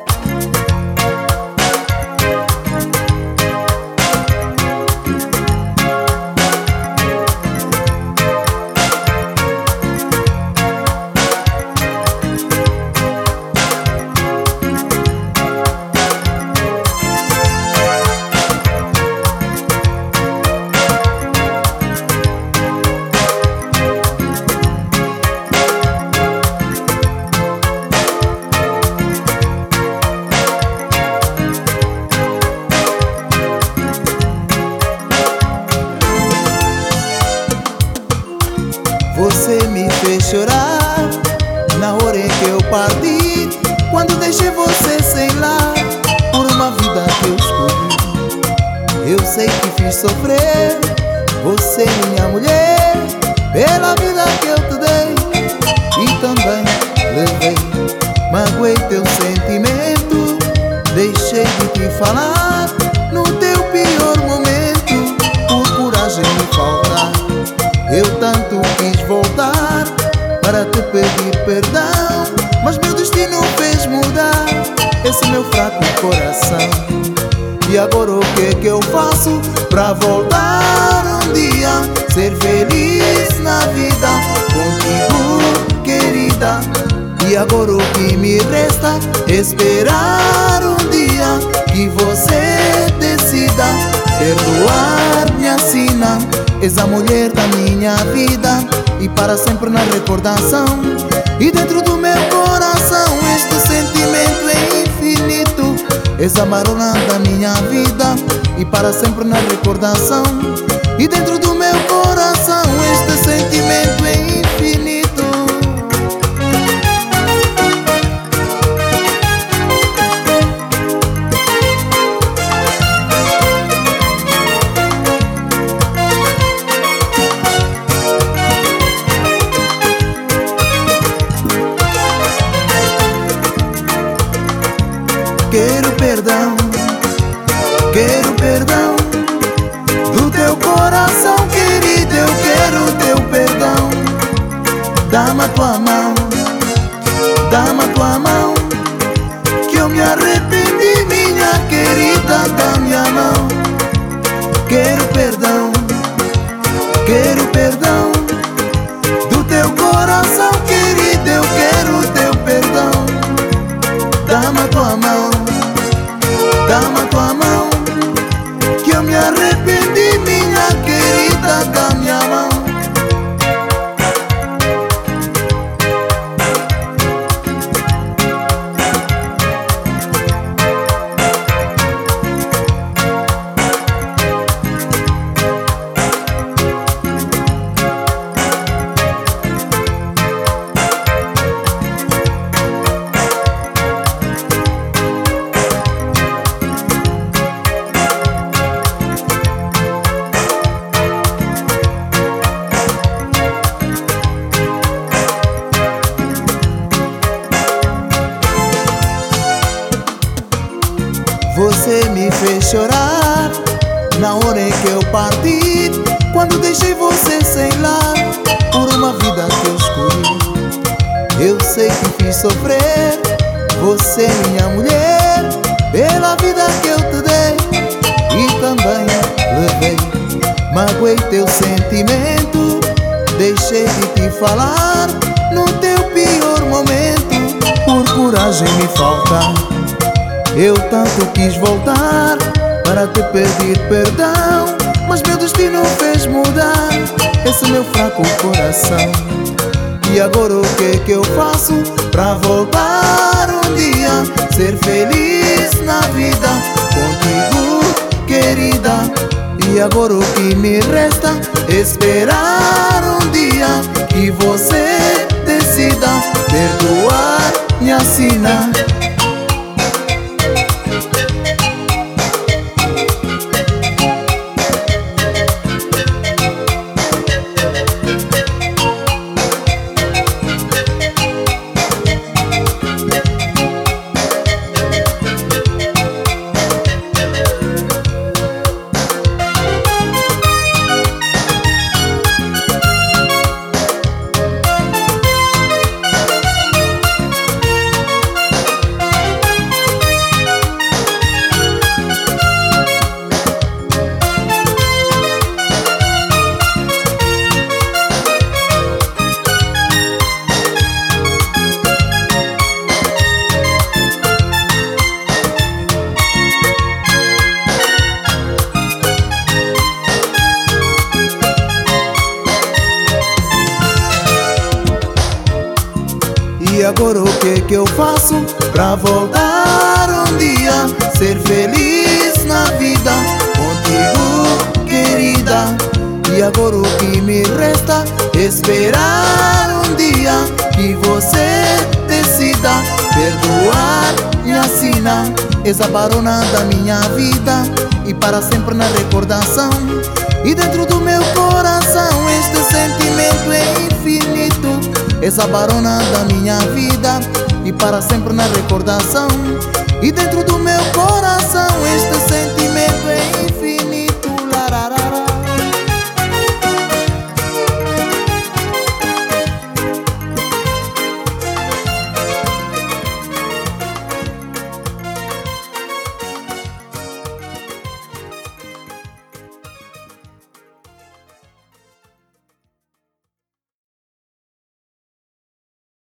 Você me fez chorar na hora em que eu parti, quando deixei você sem lar, por uma vida que eu escolhi. Eu sei que fiz sofrer você, minha mulher, pela vida que eu te dei, e também levei, magoei teu sentimento, deixei de te falar no teu pior momento, por coragem me faltar. Eu tanto quis voltar para te pedir perdão, mas meu destino fez mudar esse meu fraco coração. E agora o que é que eu faço para voltar um dia, ser feliz na vida contigo, querida? E agora o que me resta é esperar um dia que você decida perdoar, me assina. És a mulher da minha vida e para sempre na recordação. E dentro do meu coração este sentimento é infinito. És a marona da minha vida e para sempre na recordação. E dentro do meu coração este sentimento é infinito. Quero perdão do teu coração, querido, eu quero teu perdão. Dá-me a tua mão, dá-me a tua mão, que eu me arrependi, minha querida, dá-me a mão. Quero perdão do teu coração, querido, eu quero teu perdão. Dá-me a tua mão, dá-me a tua mão, que eu me arrependi, minha querida, dá-me a mão. Você me fez chorar na hora em que eu parti, quando deixei você sem lar, por uma vida que eu escolhi. Eu sei que fiz sofrer você, minha mulher, pela vida que eu te dei, e também levei, magoei teu sentimento, deixei de te falar no teu pior momento, por coragem me faltar. Eu tanto quis voltar para te pedir perdão, mas meu destino fez mudar esse meu fraco coração. E agora o que é que eu faço para voltar um dia, ser feliz na vida contigo, querida? E agora o que me resta é esperar um dia que você decida perdoar, me assina. que eu faço pra voltar um dia, ser feliz na vida contigo, querida. E agora o que me resta é esperar um dia que você decida perdoar e assinar essa barona da minha vida, e para sempre na recordação. E dentro do meu coração este sentimento é infinito, essa barona da minha vida, e para sempre na recordação. E dentro do meu coração este